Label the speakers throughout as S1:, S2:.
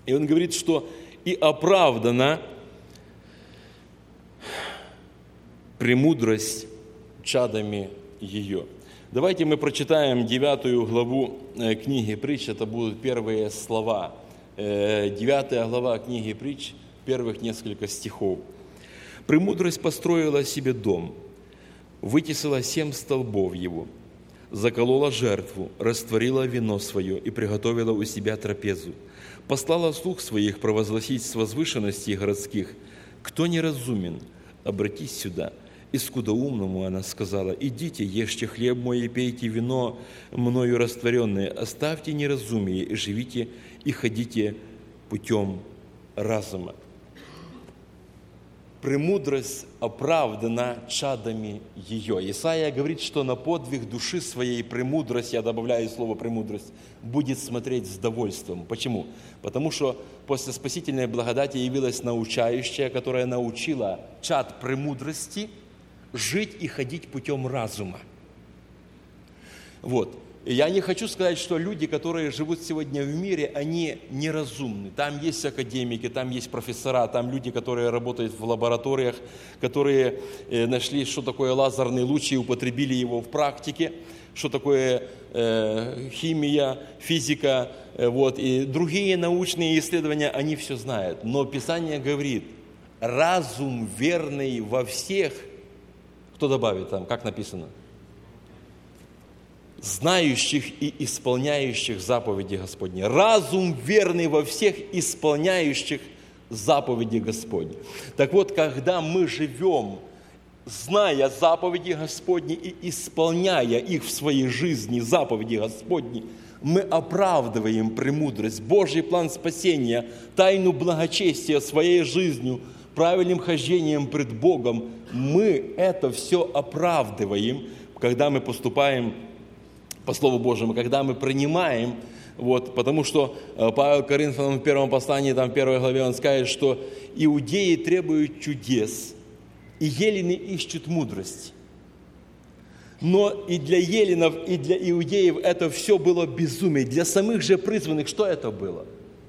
S1: И он говорит, что и оправдана премудрость чадами ее. Давайте мы прочитаем 9 главу книги Притч, это будут первые слова. 9 глава книги Притч, первых несколько стихов. «Премудрость построила себе дом, вытесала 7 столбов его, заколола жертву, растворила вино свое и приготовила у себя трапезу. Послала слуг своих провозгласить с возвышенностей городских: кто неразумен, обратись сюда. И скудоумному она сказала: идите, ешьте хлеб мой и пейте вино мною растворенное, оставьте неразумие и живите, и ходите путем разума». Премудрость оправдана чадами ее. Исаия говорит, что на подвиг души своей премудрость, я добавляю слово премудрость, будет смотреть с довольством. Почему? Потому что после спасительной благодати явилась научающая, которая научила чад премудрости жить и ходить путем разума. Вот. И я не хочу сказать, что люди, которые живут сегодня в мире, они неразумны. Там есть академики, там есть профессора, там люди, которые работают в лабораториях, которые нашли, что такое лазерный луч и употребили его в практике, что такое химия, физика, вот, и другие научные исследования, они все знают. Но Писание говорит: разум верный во всех, кто добавит там, как написано? Знающих и исполняющих заповеди Господни. Разум верный во всех исполняющих заповеди Господни. Так вот, когда мы живем, зная заповеди Господни и исполняя их в своей жизни, заповеди Господни, мы оправдываем премудрость, Божий план спасения, тайну благочестия своей жизнью, правильным хождением пред Богом. Мы это все оправдываем, когда мы поступаем по Слову Божьему, когда мы принимаем, вот, потому что Павел Коринфянам в первом послании, там в 1 главе, он скажет, что иудеи требуют чудес, и елены ищут мудрость. Но и для еленов, и для иудеев это все было безумие. Для самих же призванных что это было?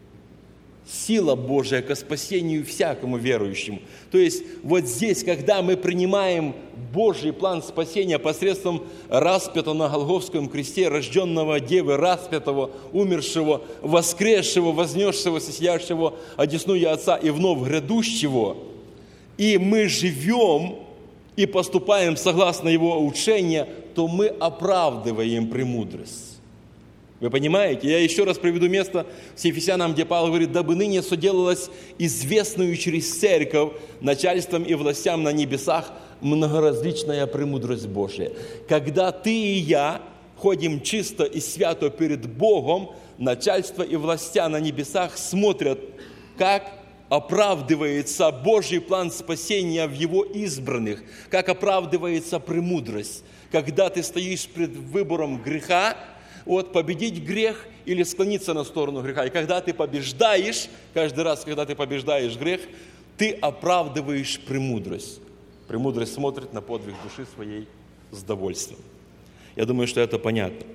S1: Сила Божия ко спасению всякому верующему. То есть вот здесь, когда мы принимаем Божий план спасения посредством распятого на Голгофском кресте, рожденного Девы, распятого, умершего, воскресшего, вознесшегося, сидящего одесную Отца и вновь грядущего, и мы живем и поступаем согласно Его учению, то мы оправдываем премудрость. Вы понимаете? Я еще раз приведу место с Ефесянам, где Павел говорит: «Дабы ныне соделалось известную через церковь начальством и властям на небесах многоразличная премудрость Божия». Когда ты и я ходим чисто и свято перед Богом, начальство и властя на небесах смотрят, как оправдывается Божий план спасения в Его избранных, как оправдывается премудрость. Когда ты стоишь пред выбором греха, вот, победить грех или склониться на сторону греха. И когда ты побеждаешь, каждый раз, когда ты побеждаешь грех, ты оправдываешь премудрость. Премудрость смотрит на подвиг души своей с довольством. Я думаю, что это понятно.